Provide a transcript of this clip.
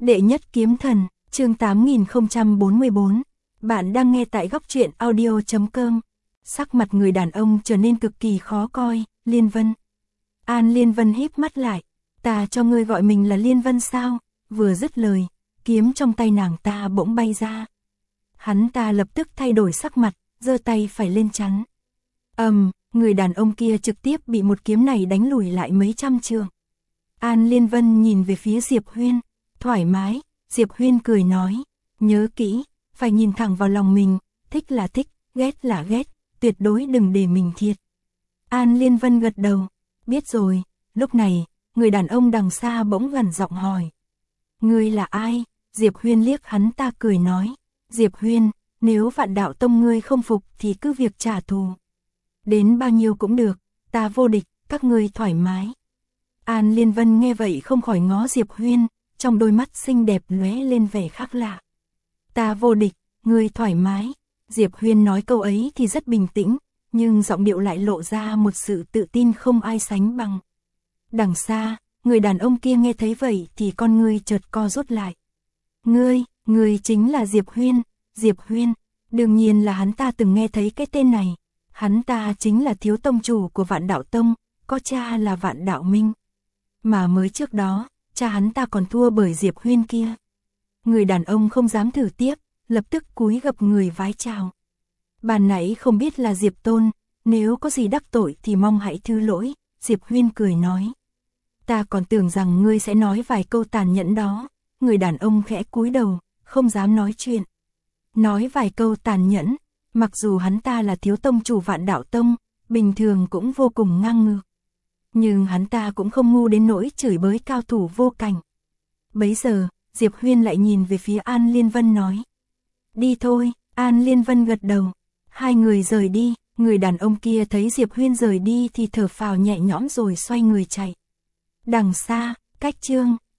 Đệ nhất kiếm thần, chương 8044. Bạn đang nghe tại góc truyện audio.com. Sắc mặt người đàn ông trở nên cực kỳ khó coi. Liên Vân. An Liên Vân híp mắt lại. Ta cho ngươi gọi mình là Liên Vân sao? Vừa dứt lời, kiếm trong tay nàng ta bỗng bay ra. Hắn ta lập tức thay đổi sắc mặt, giơ tay phải lên chắn. Người đàn ông kia trực tiếp bị một kiếm này đánh lùi lại mấy trăm trượng. An Liên Vân nhìn về phía Diệp Huyên. Thoải mái, Diệp Huyên cười nói. Nhớ kỹ, phải nhìn thẳng vào lòng mình, thích là thích, ghét là ghét, tuyệt đối đừng để mình thiệt. An Liên Vân gật đầu. Biết rồi. Lúc này, người đàn ông đằng xa bỗng gần giọng hỏi. Ngươi là ai? Diệp Huyên liếc hắn ta cười nói. Diệp Huyên, nếu Vạn Đạo Tông ngươi không phục thì cứ việc trả thù. Đến bao nhiêu cũng được, ta vô địch, các ngươi thoải mái. An Liên Vân nghe vậy không khỏi ngó Diệp Huyên, trong đôi mắt xinh đẹp lóe lên vẻ khác lạ. Ta vô địch, ngươi thoải mái. Diệp Huyên nói câu ấy thì rất bình tĩnh, nhưng giọng điệu lại lộ ra một sự tự tin không ai sánh bằng. Đằng xa, người đàn ông kia nghe thấy vậy thì con ngươi chợt co rút lại. Ngươi chính là Diệp Huyên. Diệp Huyên, đương nhiên là hắn ta từng nghe thấy cái tên này. Hắn ta chính là thiếu tông chủ của Vạn Đạo Tông, có cha là Vạn Đạo Minh. Mà mới trước đó, cha hắn ta còn thua bởi Diệp Huyên kia. Người đàn ông không dám thử tiếp, lập tức cúi gập người vái chào. Ban nãy không biết là Diệp Tôn, nếu có gì đắc tội thì mong hãy thứ lỗi. Diệp Huyên cười nói. Ta còn tưởng rằng ngươi sẽ nói vài câu tàn nhẫn đó. Người đàn ông khẽ cúi đầu, không dám nói chuyện. Nói vài câu tàn nhẫn, mặc dù hắn ta là thiếu tông chủ Vạn Đạo Tông, bình thường cũng vô cùng ngang ngược. Nhưng hắn ta cũng không ngu đến nỗi chửi bới cao thủ vô cảnh. Bấy giờ, Diệp Huyên lại nhìn về phía An Liên Vân nói. Đi thôi. An Liên Vân gật đầu. Hai người rời đi. Người đàn ông kia thấy Diệp Huyên rời đi thì thở phào nhẹ nhõm rồi xoay người chạy. Đằng xa, cách chương